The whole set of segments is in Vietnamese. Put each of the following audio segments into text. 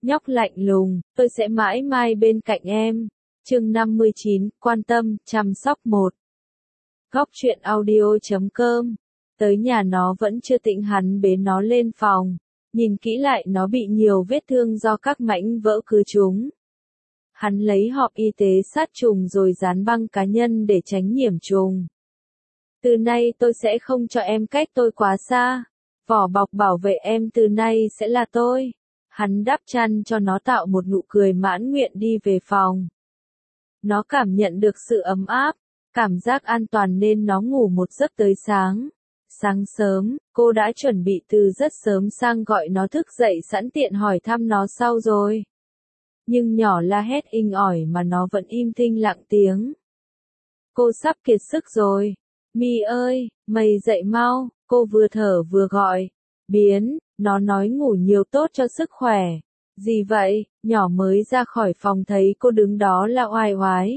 Nhóc lạnh lùng, tôi sẽ mãi mãi bên cạnh em. Chương 59, quan tâm, chăm sóc 1. Góc truyện audio.com. Tới nhà nó vẫn chưa tỉnh, hắn bế nó lên phòng. Nhìn kỹ lại nó bị nhiều vết thương do các mảnh vỡ cứa trúng. Hắn lấy hộp y tế sát trùng rồi dán băng cá nhân để tránh nhiễm trùng. Từ nay tôi sẽ không cho em cách tôi quá xa. Vỏ bọc bảo vệ em từ nay sẽ là tôi. Hắn đắp chăn cho nó, tạo một nụ cười mãn nguyện đi về phòng. Nó cảm nhận được sự ấm áp, cảm giác an toàn nên nó ngủ một giấc tới sáng. Sáng sớm, cô đã chuẩn bị từ rất sớm sang gọi nó thức dậy sẵn tiện hỏi thăm nó sau rồi. Nhưng nhỏ la hét inh ỏi mà nó vẫn im thinh lặng tiếng. Cô sắp kiệt sức rồi. Mi ơi, mày dậy mau, cô vừa thở vừa gọi. Biến, nó nói ngủ nhiều tốt cho sức khỏe. Gì vậy, nhỏ mới ra khỏi phòng thấy cô đứng đó là oai oái.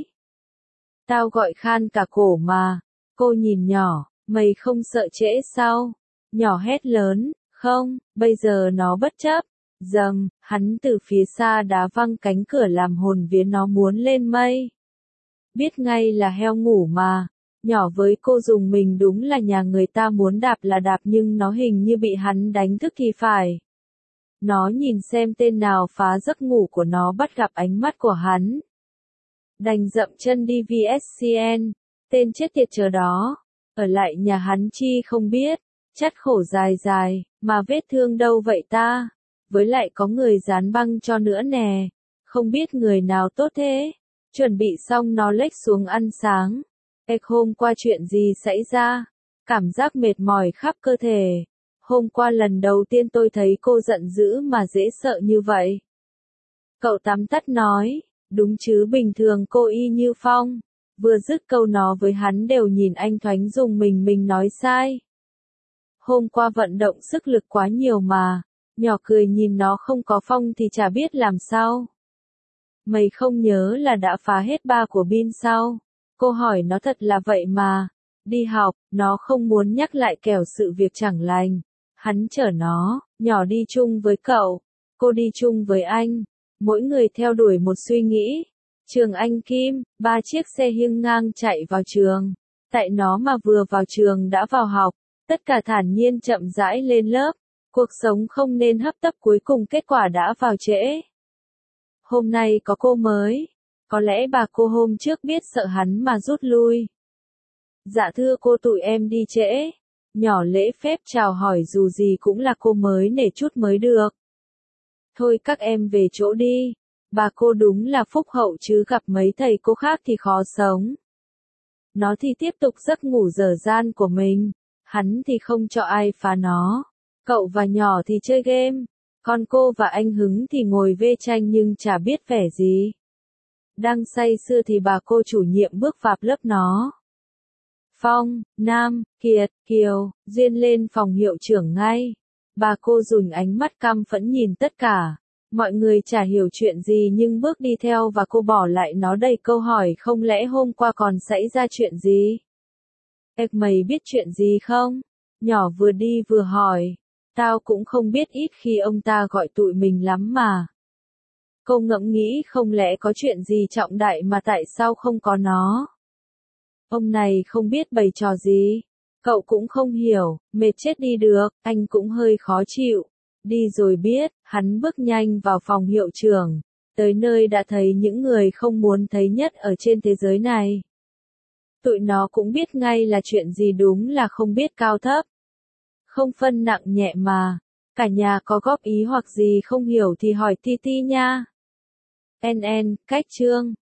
Tao gọi khan cả cổ mà. Cô nhìn nhỏ, mày không sợ trễ sao? Nhỏ hét lớn, không, bây giờ nó bất chấp. Dầm, hắn từ phía xa đá văng cánh cửa làm hồn vía nó muốn lên mây. Biết ngay là heo ngủ mà. Nhỏ với cô dùng mình, đúng là nhà người ta muốn đạp là đạp, nhưng nó hình như bị hắn đánh thức thì phải. Nó nhìn xem tên nào phá giấc ngủ của nó, bắt gặp ánh mắt của hắn. Đành dậm chân đi VSCN, tên chết tiệt chờ đó. Ở lại nhà hắn chi không biết, chắt khổ dài dài, mà vết thương đâu vậy ta? Với lại có người dán băng cho nữa nè, không biết người nào tốt thế. Chuẩn bị xong nó lếch xuống ăn sáng. Hôm qua chuyện gì xảy ra? Cảm giác mệt mỏi khắp cơ thể. Hôm qua lần đầu tiên tôi thấy cô giận dữ mà dễ sợ như vậy. Cậu tắm tắt nói, đúng chứ, bình thường cô y như phong. Vừa dứt câu nó với hắn đều nhìn anh thoáng dùng mình nói sai. Hôm qua vận động sức lực quá nhiều mà. Nhỏ cười nhìn nó không có phong thì chả biết làm sao. Mày không nhớ là đã phá hết ba của Bin sao? Cô hỏi nó thật là vậy mà. Đi học, nó không muốn nhắc lại kẻo sự việc chẳng lành. Hắn chở nó, nhỏ đi chung với cậu. Cô đi chung với anh. Mỗi người theo đuổi một suy nghĩ. Trường Anh Kim, 3 chiếc xe hiêng ngang chạy vào trường. Tại nó mà vừa vào trường đã vào học. Tất cả thản nhiên chậm rãi lên lớp. Cuộc sống không nên hấp tấp, cuối cùng kết quả đã vào trễ. Hôm nay có cô mới. Có lẽ bà cô hôm trước biết sợ hắn mà rút lui. Dạ thưa cô, tụi em đi trễ. Nhỏ lễ phép chào hỏi, dù gì cũng là cô mới nể chút mới được. Thôi các em về chỗ đi. Bà cô đúng là phúc hậu chứ gặp mấy thầy cô khác thì khó sống. Nó thì tiếp tục giấc ngủ dở dang của mình. Hắn thì không cho ai phá nó. Cậu và nhỏ thì chơi game. Còn cô và anh Hứng thì ngồi vê tranh nhưng chả biết vẻ gì. Đang say sưa thì bà cô chủ nhiệm bước vào lớp nó. Phong, Nam, Kiệt, Kiều, Duyên lên phòng hiệu trưởng ngay. Bà cô dùng ánh mắt căm phẫn nhìn tất cả. Mọi người chả hiểu chuyện gì nhưng bước đi theo và cô bỏ lại nó đầy câu hỏi, không lẽ hôm qua còn xảy ra chuyện gì? Mày biết chuyện gì không? Nhỏ vừa đi vừa hỏi. Tao cũng không biết, ít khi ông ta gọi tụi mình lắm mà. Cô ngẫm nghĩ không lẽ có chuyện gì trọng đại mà tại sao không có nó? Ông này không biết bày trò gì. Cậu cũng không hiểu, mệt chết đi được, anh cũng hơi khó chịu. Đi rồi biết, hắn bước nhanh vào phòng hiệu trưởng. Tới nơi đã thấy những người không muốn thấy nhất ở trên thế giới này. Tụi nó cũng biết ngay là chuyện gì, đúng là không biết cao thấp. Không phân nặng nhẹ mà. Cả nhà có góp ý hoặc gì không hiểu thì hỏi Titi nha. NN, cách chương.